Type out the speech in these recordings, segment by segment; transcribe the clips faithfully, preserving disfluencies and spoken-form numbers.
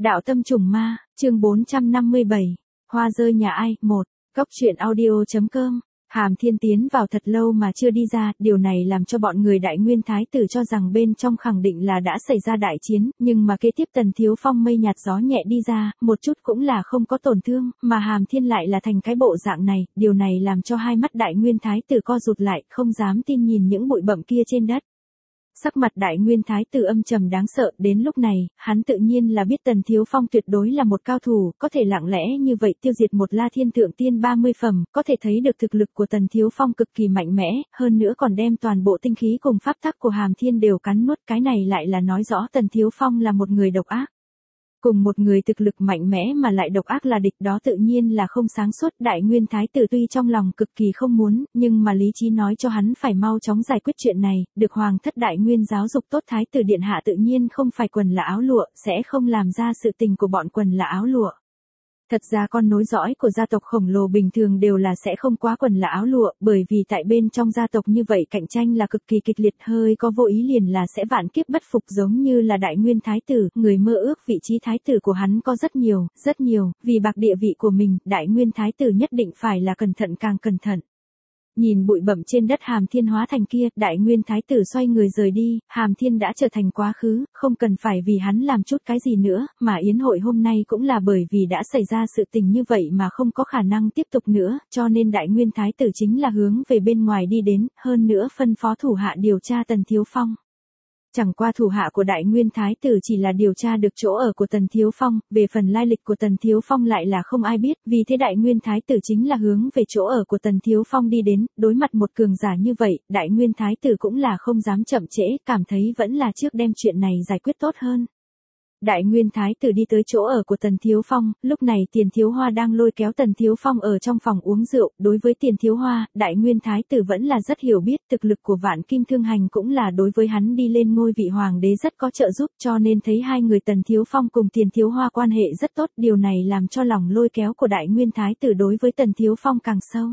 Đạo tâm trùng ma, chương bốn trăm năm mươi bảy, hoa rơi nhà ai, một, góc truyện audio.com. Hàm Thiên tiến vào thật lâu mà chưa đi ra, điều này làm cho bọn người Đại Nguyên Thái tử cho rằng bên trong khẳng định là đã xảy ra đại chiến, nhưng mà kế tiếp Tần Thiếu Phong mây nhạt gió nhẹ đi ra, một chút cũng là không có tổn thương, mà Hàm Thiên lại là thành cái bộ dạng này, điều này làm cho hai mắt Đại Nguyên Thái tử co rụt lại, không dám tin nhìn những bụi bặm kia trên đất. Sắc mặt Đại Nguyên Thái tử âm trầm đáng sợ, đến lúc này, hắn tự nhiên là biết Tần Thiếu Phong tuyệt đối là một cao thủ, có thể lặng lẽ như vậy tiêu diệt một La Thiên Thượng Tiên ba mươi phẩm, có thể thấy được thực lực của Tần Thiếu Phong cực kỳ mạnh mẽ, hơn nữa còn đem toàn bộ tinh khí cùng pháp tắc của Hàm Thiên đều cắn nuốt, cái này lại là nói rõ Tần Thiếu Phong là một người độc ác. Cùng một người thực lực mạnh mẽ mà lại độc ác là địch đó tự nhiên là không sáng suốt. Đại Nguyên Thái tử tuy trong lòng cực kỳ không muốn, nhưng mà lý trí nói cho hắn phải mau chóng giải quyết chuyện này, được Hoàng thất Đại Nguyên giáo dục tốt Thái tử điện hạ tự nhiên không phải quần là áo lụa, sẽ không làm ra sự tình của bọn quần là áo lụa. Thật ra con nối dõi của gia tộc khổng lồ bình thường đều là sẽ không quá quần là áo lụa, bởi vì tại bên trong gia tộc như vậy cạnh tranh là cực kỳ kịch liệt, hơi có vô ý liền là sẽ vạn kiếp bất phục, giống như là Đại Nguyên Thái tử, người mơ ước vị trí thái tử của hắn có rất nhiều, rất nhiều, vì bạc địa vị của mình, Đại Nguyên Thái tử nhất định phải là cẩn thận càng cẩn thận. Nhìn bụi bặm trên đất Hàm Thiên hóa thành kia, Đại Nguyên Thái tử xoay người rời đi, Hàm Thiên đã trở thành quá khứ, không cần phải vì hắn làm chút cái gì nữa, mà yến hội hôm nay cũng là bởi vì đã xảy ra sự tình như vậy mà không có khả năng tiếp tục nữa, cho nên Đại Nguyên Thái tử chính là hướng về bên ngoài đi đến, hơn nữa phân phó thủ hạ điều tra Tần Thiếu Phong. Chẳng qua thủ hạ của Đại Nguyên Thái tử chỉ là điều tra được chỗ ở của Tần Thiếu Phong, về phần lai lịch của Tần Thiếu Phong lại là không ai biết, vì thế Đại Nguyên Thái tử chính là hướng về chỗ ở của Tần Thiếu Phong đi đến, đối mặt một cường giả như vậy, Đại Nguyên Thái tử cũng là không dám chậm trễ, cảm thấy vẫn là trước đem chuyện này giải quyết tốt hơn. Đại Nguyên Thái tử đi tới chỗ ở của Tần Thiếu Phong, lúc này Tiền Thiếu Hoa đang lôi kéo Tần Thiếu Phong ở trong phòng uống rượu, đối với Tiền Thiếu Hoa, Đại Nguyên Thái tử vẫn là rất hiểu biết, thực lực của Vạn Kim Thương Hành cũng là đối với hắn đi lên ngôi vị hoàng đế rất có trợ giúp, cho nên thấy hai người Tần Thiếu Phong cùng Tiền Thiếu Hoa quan hệ rất tốt, điều này làm cho lòng lôi kéo của Đại Nguyên Thái tử đối với Tần Thiếu Phong càng sâu.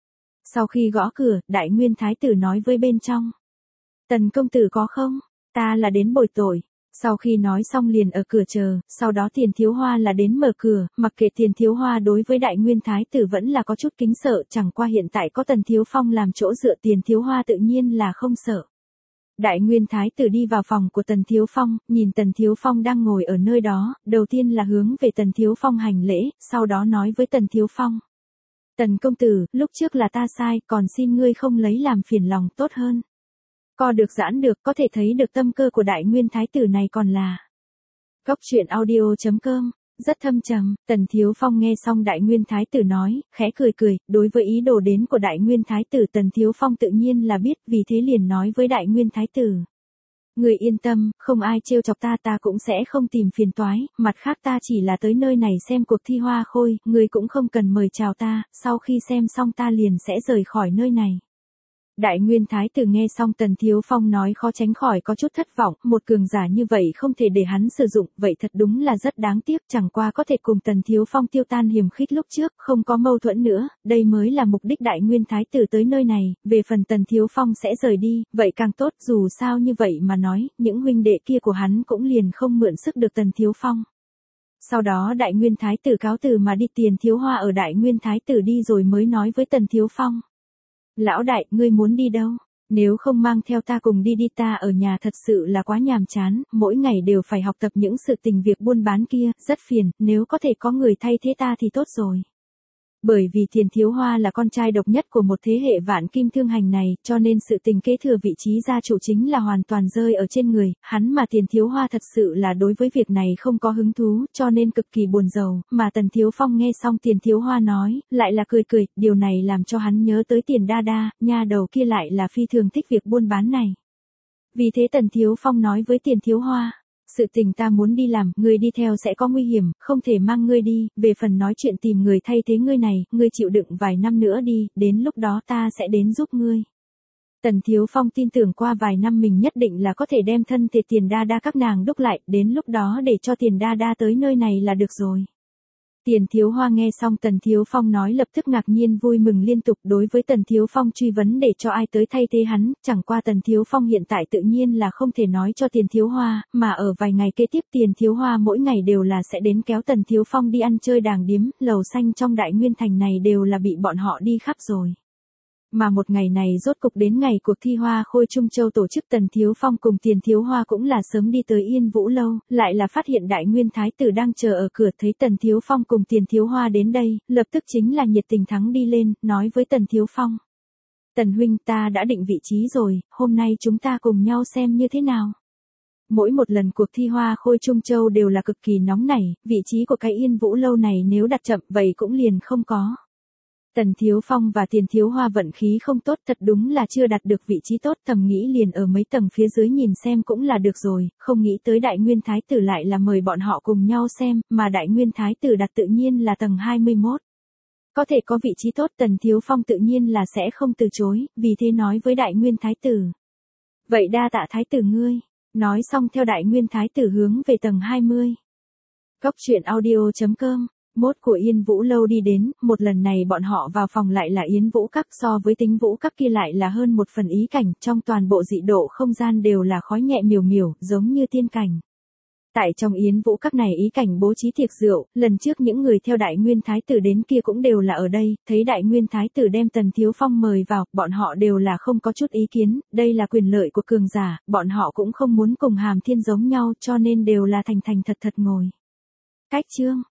Sau khi gõ cửa, Đại Nguyên Thái tử nói với bên trong: "Tần công tử có không? Ta là đến bồi tội." Sau khi nói xong liền ở cửa chờ, sau đó Tiền Thiếu Hoa là đến mở cửa, mặc kệ Tiền Thiếu Hoa đối với Đại Nguyên Thái tử vẫn là có chút kính sợ, chẳng qua hiện tại có Tần Thiếu Phong làm chỗ dựa, Tiền Thiếu Hoa tự nhiên là không sợ. Đại Nguyên Thái tử đi vào phòng của Tần Thiếu Phong, nhìn Tần Thiếu Phong đang ngồi ở nơi đó, đầu tiên là hướng về Tần Thiếu Phong hành lễ, sau đó nói với Tần Thiếu Phong: "Tần công tử, lúc trước là ta sai, còn xin ngươi không lấy làm phiền lòng tốt hơn." Co được giãn được, có thể thấy được tâm cơ của Đại Nguyên Thái tử này còn là góc truyện audio.com, rất thâm trầm. Tần Thiếu Phong nghe xong Đại Nguyên Thái tử nói, khẽ cười cười, đối với ý đồ đến của Đại Nguyên Thái tử Tần Thiếu Phong tự nhiên là biết, vì thế liền nói với Đại Nguyên Thái tử: "Người yên tâm, không ai trêu chọc ta, ta cũng sẽ không tìm phiền toái, mặt khác ta chỉ là tới nơi này xem cuộc thi hoa khôi, người cũng không cần mời chào ta, sau khi xem xong ta liền sẽ rời khỏi nơi này." Đại Nguyên Thái tử nghe xong Tần Thiếu Phong nói khó tránh khỏi có chút thất vọng, một cường giả như vậy không thể để hắn sử dụng, vậy thật đúng là rất đáng tiếc, chẳng qua có thể cùng Tần Thiếu Phong tiêu tan hiềm khích lúc trước, không có mâu thuẫn nữa, đây mới là mục đích Đại Nguyên Thái tử tới nơi này, về phần Tần Thiếu Phong sẽ rời đi, vậy càng tốt, dù sao như vậy mà nói, những huynh đệ kia của hắn cũng liền không mượn sức được Tần Thiếu Phong. Sau đó Đại Nguyên Thái tử cáo từ mà đi, Tiền Thiếu Hoa ở Đại Nguyên Thái tử đi rồi mới nói với Tần Thiếu Phong: "Lão đại, ngươi muốn đi đâu? Nếu không mang theo ta cùng đi đi, ta ở nhà thật sự là quá nhàm chán, mỗi ngày đều phải học tập những sự tình việc buôn bán kia, rất phiền, nếu có thể có người thay thế ta thì tốt rồi." Bởi vì Tiền Thiếu Hoa là con trai độc nhất của một thế hệ Vạn Kim Thương Hành này, cho nên sự tình kế thừa vị trí gia chủ chính là hoàn toàn rơi ở trên người, hắn mà Tiền Thiếu Hoa thật sự là đối với việc này không có hứng thú, cho nên cực kỳ buồn rầu, mà Tần Thiếu Phong nghe xong Tiền Thiếu Hoa nói, lại là cười cười, điều này làm cho hắn nhớ tới Tiền Đa Đa, nha đầu kia lại là phi thường thích việc buôn bán này. Vì thế Tần Thiếu Phong nói với Tiền Thiếu Hoa: "Sự tình ta muốn đi làm, ngươi đi theo sẽ có nguy hiểm, không thể mang ngươi đi, về phần nói chuyện tìm người thay thế ngươi này, ngươi chịu đựng vài năm nữa đi, đến lúc đó ta sẽ đến giúp ngươi." Tần Thiếu Phong tin tưởng qua vài năm mình nhất định là có thể đem thân thể Tiền Đa Đa các nàng đúc lại, đến lúc đó để cho Tiền Đa Đa tới nơi này là được rồi. Tiền Thiếu Hoa nghe xong Tần Thiếu Phong nói lập tức ngạc nhiên vui mừng liên tục đối với Tần Thiếu Phong truy vấn để cho ai tới thay thế hắn, chẳng qua Tần Thiếu Phong hiện tại tự nhiên là không thể nói cho Tiền Thiếu Hoa, mà ở vài ngày kế tiếp Tiền Thiếu Hoa mỗi ngày đều là sẽ đến kéo Tần Thiếu Phong đi ăn chơi đàng điếm, lầu xanh trong Đại Nguyên Thành này đều là bị bọn họ đi khắp rồi. Mà một ngày này rốt cục đến ngày cuộc thi hoa khôi Trung Châu tổ chức, Tần Thiếu Phong cùng Tiền Thiếu Hoa cũng là sớm đi tới Yên Vũ Lâu, lại là phát hiện Đại Nguyên Thái tử đang chờ ở cửa, thấy Tần Thiếu Phong cùng Tiền Thiếu Hoa đến đây, lập tức chính là nhiệt tình thắng đi lên, nói với Tần Thiếu Phong. Tần huynh, ta đã định vị trí rồi, hôm nay chúng ta cùng nhau xem như thế nào. Mỗi một lần cuộc thi hoa khôi Trung Châu đều là cực kỳ nóng nảy, vị trí của cái Yên Vũ Lâu này nếu đặt chậm vậy cũng liền không có. Tần Thiếu Phong và Tiền Thiếu Hoa vận khí không tốt, thật đúng là chưa đặt được vị trí tốt, thầm nghĩ liền ở mấy tầng phía dưới nhìn xem cũng là được rồi, không nghĩ tới Đại Nguyên Thái tử lại là mời bọn họ cùng nhau xem, mà Đại Nguyên Thái tử đặt tự nhiên là tầng hai mươi mốt. Có thể có vị trí tốt, Tần Thiếu Phong tự nhiên là sẽ không từ chối, vì thế nói với Đại Nguyên Thái tử. Vậy đa tạ Thái tử ngươi, nói xong theo Đại Nguyên Thái tử hướng về tầng hai mươi. Góc truyện audio chấm com Mốt của Yên Vũ Lâu đi đến, một lần này bọn họ vào phòng lại là Yến Vũ Các, so với Tính Vũ Các kia lại là hơn một phần ý cảnh, trong toàn bộ dị độ không gian đều là khói nhẹ miểu miểu, giống như tiên cảnh. Tại trong Yến Vũ Các này ý cảnh bố trí tiệc rượu, lần trước những người theo Đại Nguyên Thái tử đến kia cũng đều là ở đây, thấy Đại Nguyên Thái tử đem Tần Thiếu Phong mời vào, bọn họ đều là không có chút ý kiến, đây là quyền lợi của cường giả, bọn họ cũng không muốn cùng Hàm Thiên giống nhau cho nên đều là thành thành thật thật ngồi. Cách chương